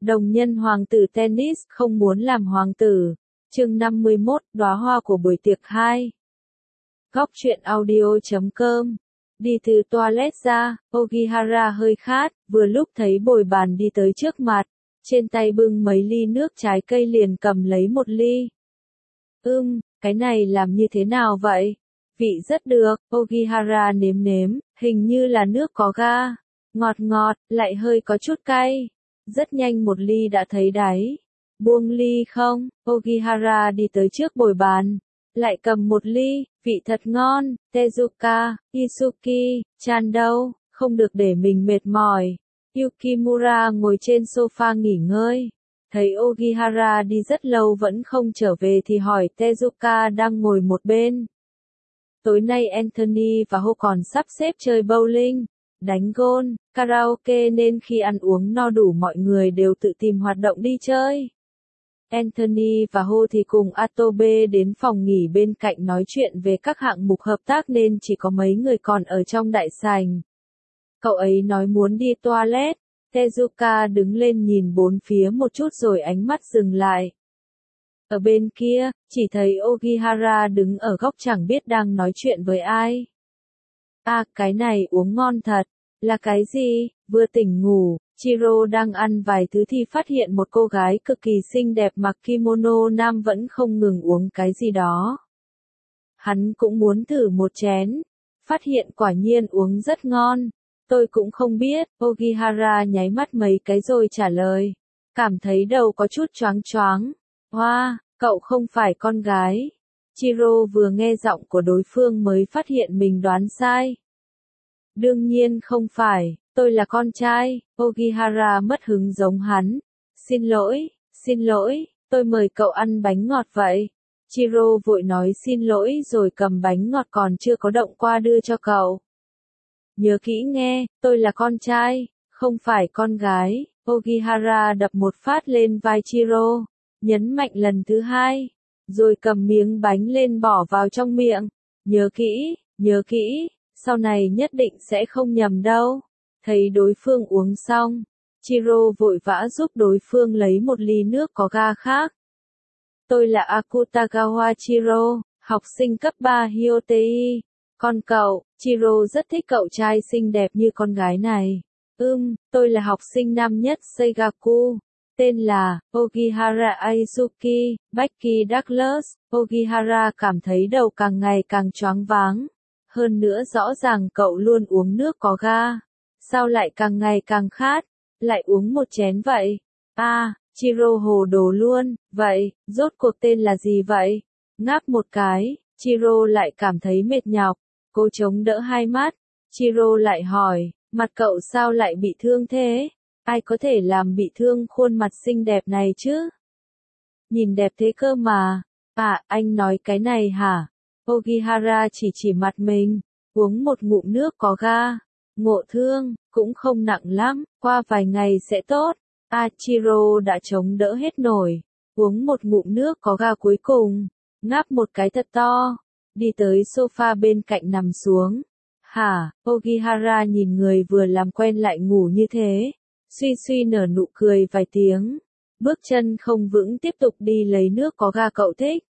Đồng nhân hoàng tử tennis không muốn làm hoàng tử. Chương 51, đóa hoa của buổi tiệc 2. Góc truyện audio.com. Đi từ toilet ra, Ogihara hơi khát, vừa lúc thấy bồi bàn đi tới trước mặt, trên tay bưng mấy ly nước trái cây liền cầm lấy một ly. Cái này làm như thế nào vậy? Vị rất được, Ogihara nếm nếm, hình như là nước có ga, ngọt ngọt, lại hơi có chút cay. Rất nhanh một ly đã thấy đáy. Buông ly không, Ogihara đi tới trước bồi bàn, lại cầm một ly, vị thật ngon, Tezuka, Isuki, chan đâu, không được để mình mệt mỏi. Yukimura ngồi trên sofa nghỉ ngơi, thấy Ogihara đi rất lâu vẫn không trở về thì hỏi Tezuka đang ngồi một bên. Tối nay Anthony và Ho còn sắp xếp chơi bowling, đánh golf, karaoke nên khi ăn uống no đủ mọi người đều tự tìm hoạt động đi chơi. Anthony và Ho thì cùng Atobe đến phòng nghỉ bên cạnh nói chuyện về các hạng mục hợp tác nên chỉ có mấy người còn ở trong đại sảnh. Cậu ấy nói muốn đi toilet, Tezuka đứng lên nhìn bốn phía một chút rồi ánh mắt dừng lại. Ở bên kia, chỉ thấy Ogihara đứng ở góc chẳng biết đang nói chuyện với ai. Cái này uống ngon thật, là cái gì? Vừa tỉnh ngủ, Chiro đang ăn vài thứ thì phát hiện một cô gái cực kỳ xinh đẹp mặc kimono nam vẫn không ngừng uống cái gì đó. Hắn cũng muốn thử một chén, phát hiện quả nhiên uống rất ngon. Tôi cũng không biết, Ogihara nháy mắt mấy cái rồi trả lời. Cảm thấy đầu có chút choáng choáng. Hoa, cậu không phải con gái. Chiro vừa nghe giọng của đối phương mới phát hiện mình đoán sai. Đương nhiên không phải, tôi là con trai, Ogihara mất hứng giống hắn. Xin lỗi, tôi mời cậu ăn bánh ngọt vậy. Chiro vội nói xin lỗi rồi cầm bánh ngọt còn chưa có động qua đưa cho cậu. Nhớ kỹ nghe, tôi là con trai, không phải con gái. Ogihara đập một phát lên vai Chiro, nhấn mạnh lần thứ hai, rồi cầm miếng bánh lên bỏ vào trong miệng. Nhớ kỹ, sau này nhất định sẽ không nhầm đâu. Thấy đối phương uống xong, Chiro vội vã giúp đối phương lấy một ly nước có ga khác. Tôi là Akutagawa Chiro, học sinh cấp 3 Hyotei. Còn cậu, Chiro rất thích cậu trai xinh đẹp như con gái này. Tôi là học sinh năm nhất Seigaku. Tên là Ogihara Aisuki, Becky Douglas. Ogihara cảm thấy đầu càng ngày càng choáng váng. Hơn nữa rõ ràng cậu luôn uống nước có ga. Sao lại càng ngày càng khát? Lại uống một chén vậy? Chiro hồ đồ luôn. Vậy, rốt cuộc tên là gì vậy? Ngáp một cái, Chiro lại cảm thấy mệt nhọc. Cô chống đỡ hai mắt. Chiro lại hỏi, mặt cậu sao lại bị thương thế? Ai có thể làm bị thương khuôn mặt xinh đẹp này chứ? Nhìn đẹp thế cơ mà. Anh nói cái này hả? Ogihara chỉ mặt mình, uống một ngụm nước có ga. Ngộ thương, cũng không nặng lắm, qua vài ngày sẽ tốt. Chiro đã chống đỡ hết nổi, uống một ngụm nước có ga cuối cùng, ngáp một cái thật to, đi tới sofa bên cạnh nằm xuống. Ogihara nhìn người vừa làm quen lại ngủ như thế, suy nở nụ cười vài tiếng, bước chân không vững tiếp tục đi lấy nước có ga cậu thích.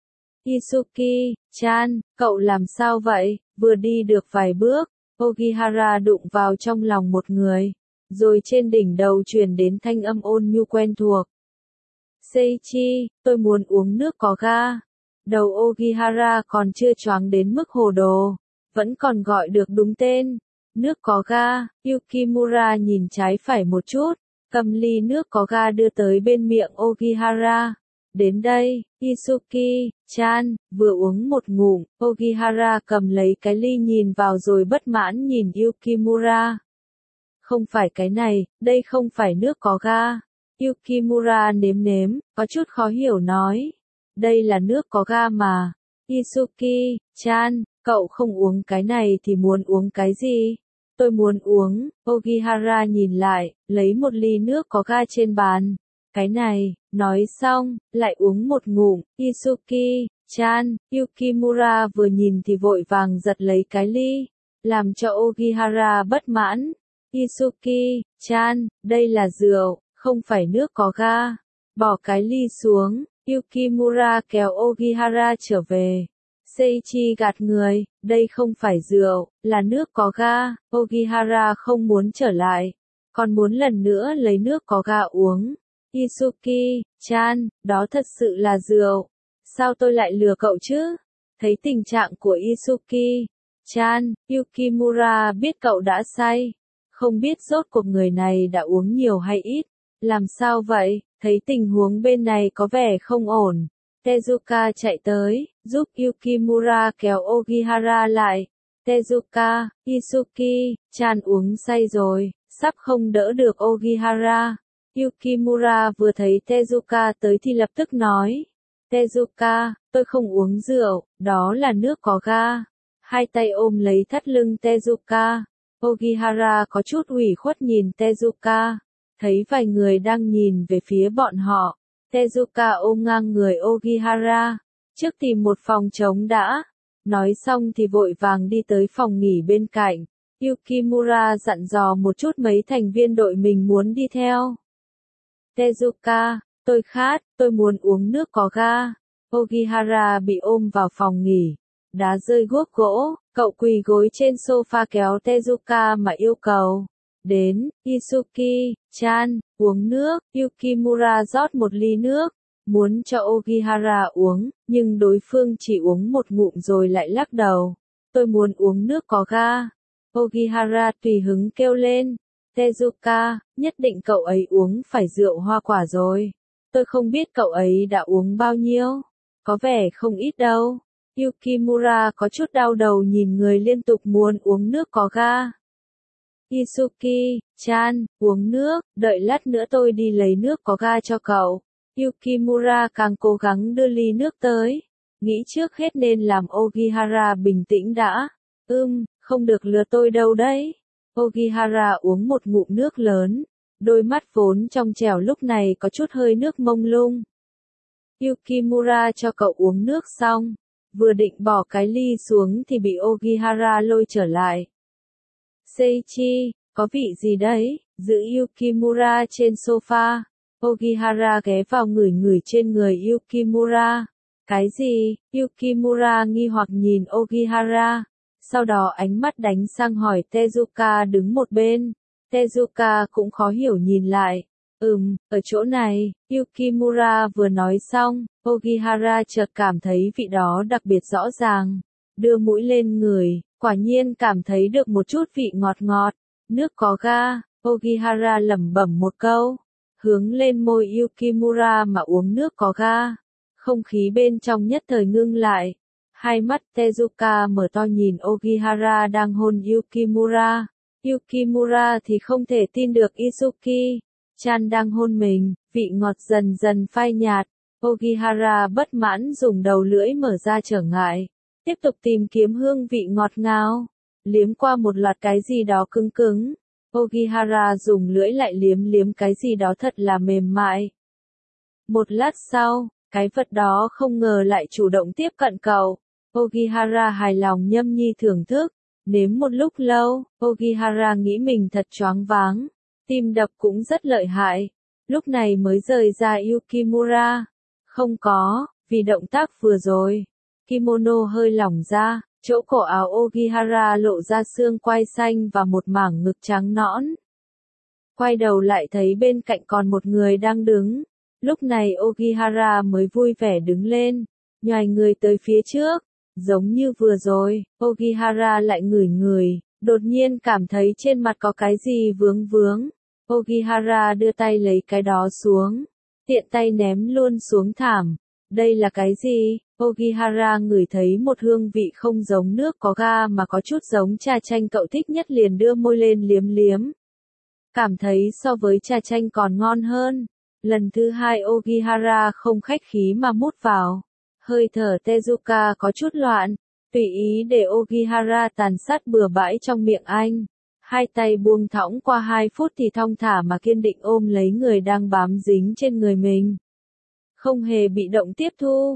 Isuki-chan, cậu làm sao vậy? Vừa đi được vài bước, Ogihara đụng vào trong lòng một người, rồi trên đỉnh đầu truyền đến thanh âm ôn nhu quen thuộc. Seichi, tôi muốn uống nước có ga. Đầu Ogihara còn chưa choáng đến mức hồ đồ, vẫn còn gọi được đúng tên. Nước có ga, Yukimura nhìn trái phải một chút, cầm ly nước có ga đưa tới bên miệng Ogihara. Đến đây, Isuki-chan, vừa uống một ngụm, Ogihara cầm lấy cái ly nhìn vào rồi bất mãn nhìn Yukimura. Không phải cái này, đây không phải nước có ga. Yukimura nếm, có chút khó hiểu nói. Đây là nước có ga mà. Isuki-chan, cậu không uống cái này thì muốn uống cái gì? Tôi muốn uống. Ogihara nhìn lại, lấy một ly nước có ga trên bàn. Cái này, nói xong, lại uống một ngụm. Isuki-chan, Yukimura vừa nhìn thì vội vàng giật lấy cái ly, làm cho Ogihara bất mãn. Isuki-chan, đây là rượu, không phải nước có ga. Bỏ cái ly xuống, Yukimura kéo Ogihara trở về. Seiichi gạt người, đây không phải rượu, là nước có ga. Ogihara không muốn trở lại, còn muốn lần nữa lấy nước có ga uống. Isuki-chan, đó thật sự là rượu. Sao tôi lại lừa cậu chứ? Thấy tình trạng của Isuki-chan, Yukimura biết cậu đã say. Không biết rốt cuộc người này đã uống nhiều hay ít. Làm sao vậy? Thấy tình huống bên này có vẻ không ổn. Tezuka chạy tới, giúp Yukimura kéo Ogihara lại. Tezuka, Isuki-chan uống say rồi, sắp không đỡ được Ogihara. Yukimura vừa thấy Tezuka tới thì lập tức nói. Tezuka, tôi không uống rượu, đó là nước có ga. Hai tay ôm lấy thắt lưng Tezuka. Ogihara có chút ủy khuất nhìn Tezuka. Thấy vài người đang nhìn về phía bọn họ. Tezuka ôm ngang người Ogihara. Trước tìm một phòng trống đã. Nói xong thì vội vàng đi tới phòng nghỉ bên cạnh. Yukimura dặn dò một chút mấy thành viên đội mình muốn đi theo. Tezuka, tôi khát, tôi muốn uống nước có ga. Ogihara bị ôm vào phòng nghỉ. Đá rơi guốc gỗ, cậu quỳ gối trên sofa kéo Tezuka mà yêu cầu. Đến, Isuki-chan, uống nước. Yukimura rót một ly nước, muốn cho Ogihara uống, nhưng đối phương chỉ uống một ngụm rồi lại lắc đầu. Tôi muốn uống nước có ga. Ogihara tùy hứng kêu lên. Tezuka, nhất định cậu ấy uống phải rượu hoa quả rồi. Tôi không biết cậu ấy đã uống bao nhiêu. Có vẻ không ít đâu. Yukimura có chút đau đầu nhìn người liên tục muốn uống nước có ga. Isuki-chan, uống nước, đợi lát nữa tôi đi lấy nước có ga cho cậu. Yukimura càng cố gắng đưa ly nước tới. Nghĩ trước hết nên làm Ogihara bình tĩnh đã. Không được lừa tôi đâu đấy. Ogihara uống một ngụm nước lớn. Đôi mắt vốn trong trẻo lúc này có chút hơi nước mông lung. Yukimura cho cậu uống nước xong. Vừa định bỏ cái ly xuống thì bị Ogihara lôi trở lại. Seiichi, có vị gì đấy? Giữ Yukimura trên sofa. Ogihara ghé vào ngửi ngửi trên người Yukimura. Cái gì? Yukimura nghi hoặc nhìn Ogihara. Sau đó ánh mắt đánh sang hỏi Tezuka đứng một bên. Tezuka cũng khó hiểu nhìn lại. Ở chỗ này, Yukimura vừa nói xong, Ogihara chợt cảm thấy vị đó đặc biệt rõ ràng. Đưa mũi lên ngửi, quả nhiên cảm thấy được một chút vị ngọt ngọt. Nước có ga, Ogihara lẩm bẩm một câu. Hướng lên môi Yukimura mà uống nước có ga. Không khí bên trong nhất thời ngưng lại. Hai mắt Tezuka mở to nhìn Ogihara đang hôn Yukimura. Yukimura thì không thể tin được Isuki-chan đang hôn mình, vị ngọt dần dần phai nhạt. Ogihara bất mãn dùng đầu lưỡi mở ra trở ngại. Tiếp tục tìm kiếm hương vị ngọt ngào. Liếm qua một loạt cái gì đó cứng cứng. Ogihara dùng lưỡi lại liếm cái gì đó thật là mềm mại. Một lát sau, cái vật đó không ngờ lại chủ động tiếp cận cậu. Ogihara hài lòng nhâm nhi thưởng thức. Nếm một lúc lâu, Ogihara nghĩ mình thật choáng váng. Tim đập cũng rất lợi hại. Lúc này mới rời ra Yukimura. Không có, vì động tác vừa rồi. Kimono hơi lỏng ra, chỗ cổ áo Ogihara lộ ra xương quai xanh và một mảng ngực trắng nõn. Quay đầu lại thấy bên cạnh còn một người đang đứng. Lúc này Ogihara mới vui vẻ đứng lên, nhoài người tới phía trước. Giống như vừa rồi, Ogihara lại ngửi ngửi, đột nhiên cảm thấy trên mặt có cái gì vướng vướng. Ogihara đưa tay lấy cái đó xuống, tiện tay ném luôn xuống thảm. Đây là cái gì? Ogihara ngửi thấy một hương vị không giống nước có ga mà có chút giống trà chanh cậu thích nhất liền đưa môi lên liếm. Cảm thấy so với trà chanh còn ngon hơn. Lần thứ hai Ogihara không khách khí mà mút vào. Hơi thở Tezuka có chút loạn, tùy ý để Ogihara tàn sát bừa bãi trong miệng anh. Hai tay buông thõng qua 2 phút thì thong thả mà kiên định ôm lấy người đang bám dính trên người mình. Không hề bị động tiếp thu.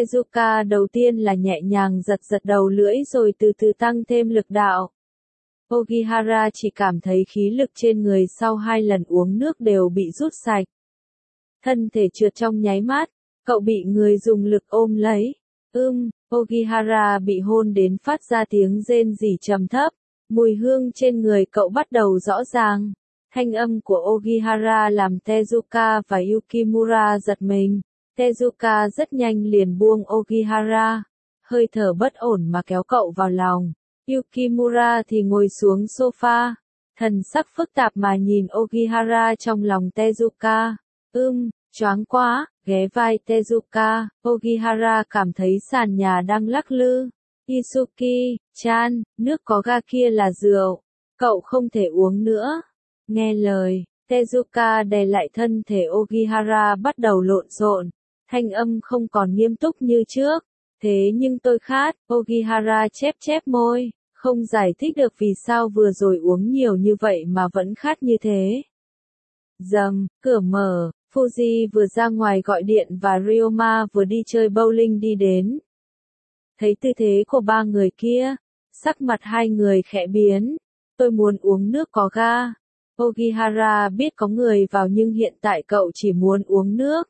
Tezuka đầu tiên là nhẹ nhàng giật đầu lưỡi rồi từ từ tăng thêm lực đạo. Ogihara chỉ cảm thấy khí lực trên người sau 2 lần uống nước đều bị rút sạch. Thân thể trượt trong nháy mắt, cậu bị người dùng lực ôm lấy. Ogihara bị hôn đến phát ra tiếng rên rỉ trầm thấp, mùi hương trên người cậu bắt đầu rõ ràng. Thanh âm của Ogihara làm Tezuka và Yukimura giật mình. Tezuka rất nhanh liền buông Ogihara, hơi thở bất ổn mà kéo cậu vào lòng. Yukimura thì ngồi xuống sofa, thần sắc phức tạp mà nhìn Ogihara trong lòng Tezuka. Choáng quá, ghé vai Tezuka, Ogihara cảm thấy sàn nhà đang lắc lư. Isuki-chan, nước có ga kia là rượu, cậu không thể uống nữa. Nghe lời, Tezuka đè lại thân thể Ogihara bắt đầu lộn xộn, thanh âm không còn nghiêm túc như trước. Thế nhưng tôi khát, Ogihara chép môi, không giải thích được vì sao vừa rồi uống nhiều như vậy mà vẫn khát như thế. Rầm, cửa mở, Fuji vừa ra ngoài gọi điện và Ryoma vừa đi chơi bowling đi đến. Thấy tư thế của 3 người kia, sắc mặt 2 người khẽ biến. Tôi muốn uống nước có ga. Ogihara biết có người vào nhưng hiện tại cậu chỉ muốn uống nước.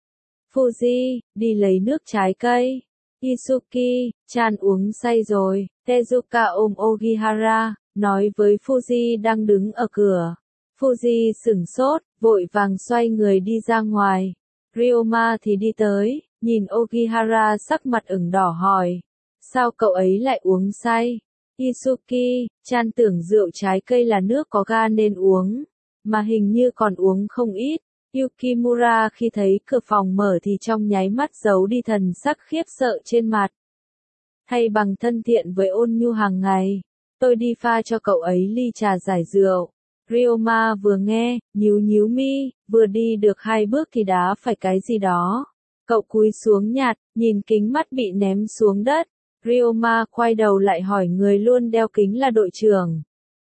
Fuji, đi lấy nước trái cây. Isuki-chan uống say rồi. Tezuka ôm Ogihara, nói với Fuji đang đứng ở cửa. Fuji sửng sốt, vội vàng xoay người đi ra ngoài. Ryoma thì đi tới, nhìn Ogihara sắc mặt ửng đỏ hỏi. Sao cậu ấy lại uống say? Isuki-chan tưởng rượu trái cây là nước có ga nên uống, mà hình như còn uống không ít. Yukimura khi thấy cửa phòng mở thì trong nháy mắt giấu đi thần sắc khiếp sợ trên mặt. Thay bằng thân thiện với ôn nhu hàng ngày, tôi đi pha cho cậu ấy ly trà giải rượu. Ryoma vừa nghe, nhíu mi, vừa đi được 2 bước thì đá phải cái gì đó. Cậu cúi xuống nhặt, nhìn kính mắt bị ném xuống đất. Ryoma quay đầu lại hỏi người luôn đeo kính là đội trưởng.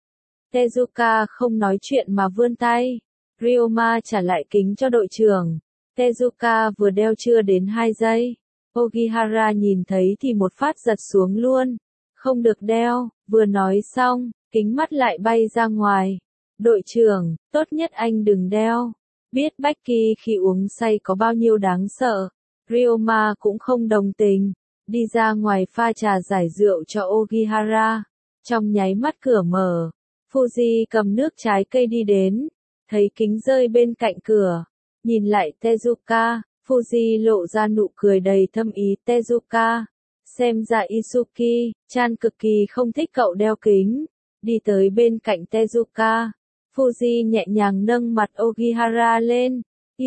Tezuka không nói chuyện mà vươn tay. Ryoma trả lại kính cho đội trưởng. Tezuka vừa đeo chưa đến 2 giây. Ogihara nhìn thấy thì một phát giật xuống luôn. Không được đeo, vừa nói xong, kính mắt lại bay ra ngoài. Đội trưởng, tốt nhất anh đừng đeo. Biết Becky khi uống say có bao nhiêu đáng sợ. Ryoma cũng không đồng tình. Đi ra ngoài pha trà giải rượu cho Ogihara. Trong nháy mắt cửa mở. Fuji cầm nước trái cây đi đến. Thấy kính rơi bên cạnh cửa. Nhìn lại Tezuka, Fuji lộ ra nụ cười đầy thâm ý. Tezuka, xem ra Isuki-chan cực kỳ không thích cậu đeo kính. Đi tới bên cạnh Tezuka. Fuji nhẹ nhàng nâng mặt Ogihara lên.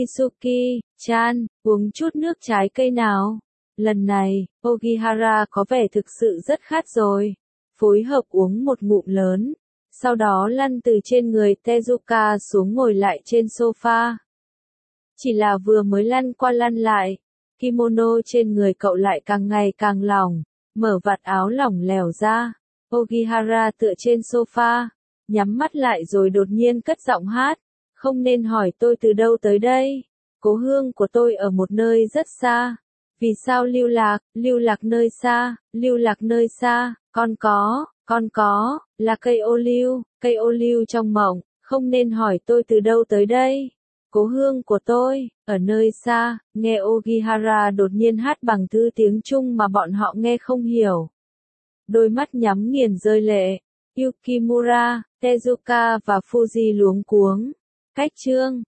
Isuki-chan, uống chút nước trái cây nào. Lần này, Ogihara có vẻ thực sự rất khát rồi. Phối hợp uống một ngụm lớn. Sau đó lăn từ trên người Tezuka xuống ngồi lại trên sofa. Chỉ là vừa mới lăn qua lăn lại, kimono trên người cậu lại càng ngày càng lỏng, mở vạt áo lỏng lẻo ra. Ogihara tựa trên sofa, nhắm mắt lại rồi đột nhiên cất giọng hát. Không nên hỏi tôi từ đâu tới đây. Cố hương của tôi ở một nơi rất xa. Vì sao lưu lạc nơi xa, con có, là cây ô liu trong mộng, không nên hỏi tôi từ đâu tới đây. Cố hương của tôi, ở nơi xa, nghe Ogihara đột nhiên hát bằng thứ tiếng Trung mà bọn họ nghe không hiểu. Đôi mắt nhắm nghiền rơi lệ, Yukimura, Tezuka và Fuji luống cuống. Cách chương